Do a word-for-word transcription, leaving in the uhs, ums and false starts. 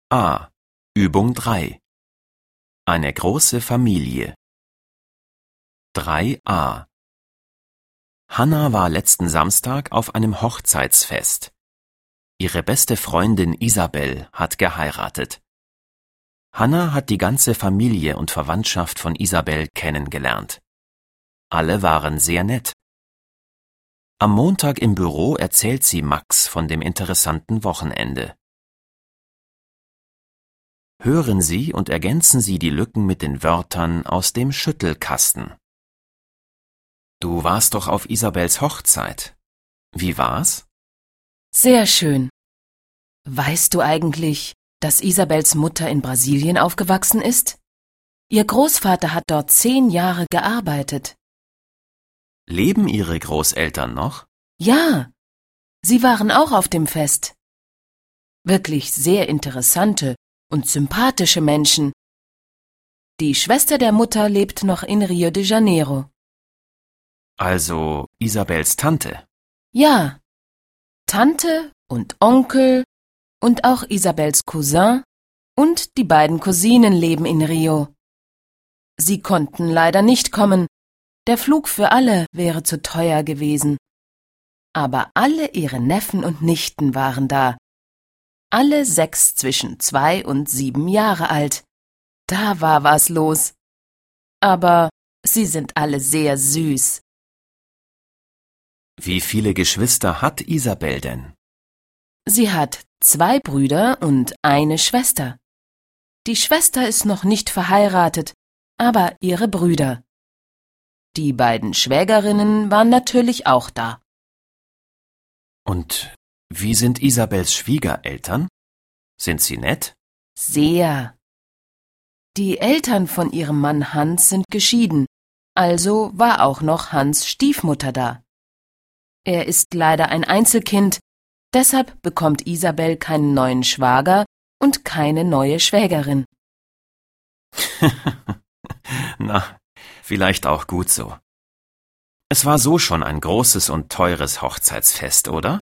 A. Übung drei. Eine große Familie. drei a. Hanna war letzten Samstag auf einem Hochzeitsfest. Ihre beste Freundin Isabel hat geheiratet. Hanna hat die ganze Familie und Verwandtschaft von Isabel kennengelernt. Alle waren sehr nett. Am Montag im Büro erzählt sie Max von dem interessanten Wochenende. Hören Sie und ergänzen Sie die Lücken mit den Wörtern aus dem Schüttelkasten. Du warst doch auf Isabels Hochzeit. Wie war's? Sehr schön. Weißt du eigentlich, dass Isabels Mutter in Brasilien aufgewachsen ist? Ihr Großvater hat dort zehn Jahre gearbeitet. Leben Ihre Großeltern noch? Ja, sie waren auch auf dem Fest. Wirklich sehr interessante und sympathische Menschen. Die Schwester der Mutter lebt noch in Rio de Janeiro. Also Isabels Tante. Ja, Tante und Onkel und auch Isabels Cousin und die beiden Cousinen leben in Rio. Sie konnten leider nicht kommen. Der Flug für alle wäre zu teuer gewesen. Aber alle ihre Neffen und Nichten waren da. Alle sechs zwischen zwei und sieben Jahre alt. Da war was los. Aber sie sind alle sehr süß. Wie viele Geschwister hat Isabel denn? Sie hat zwei Brüder und eine Schwester. Die Schwester ist noch nicht verheiratet, aber ihre Brüder. Die beiden Schwägerinnen waren natürlich auch da. Und wie sind Isabels Schwiegereltern? Sind sie nett? Sehr. Die Eltern von ihrem Mann Hans sind geschieden, also war auch noch Hans' Stiefmutter da. Er ist leider ein Einzelkind, deshalb bekommt Isabel keinen neuen Schwager und keine neue Schwägerin. Na, vielleicht auch gut so. Es war so schon ein großes und teures Hochzeitsfest, oder?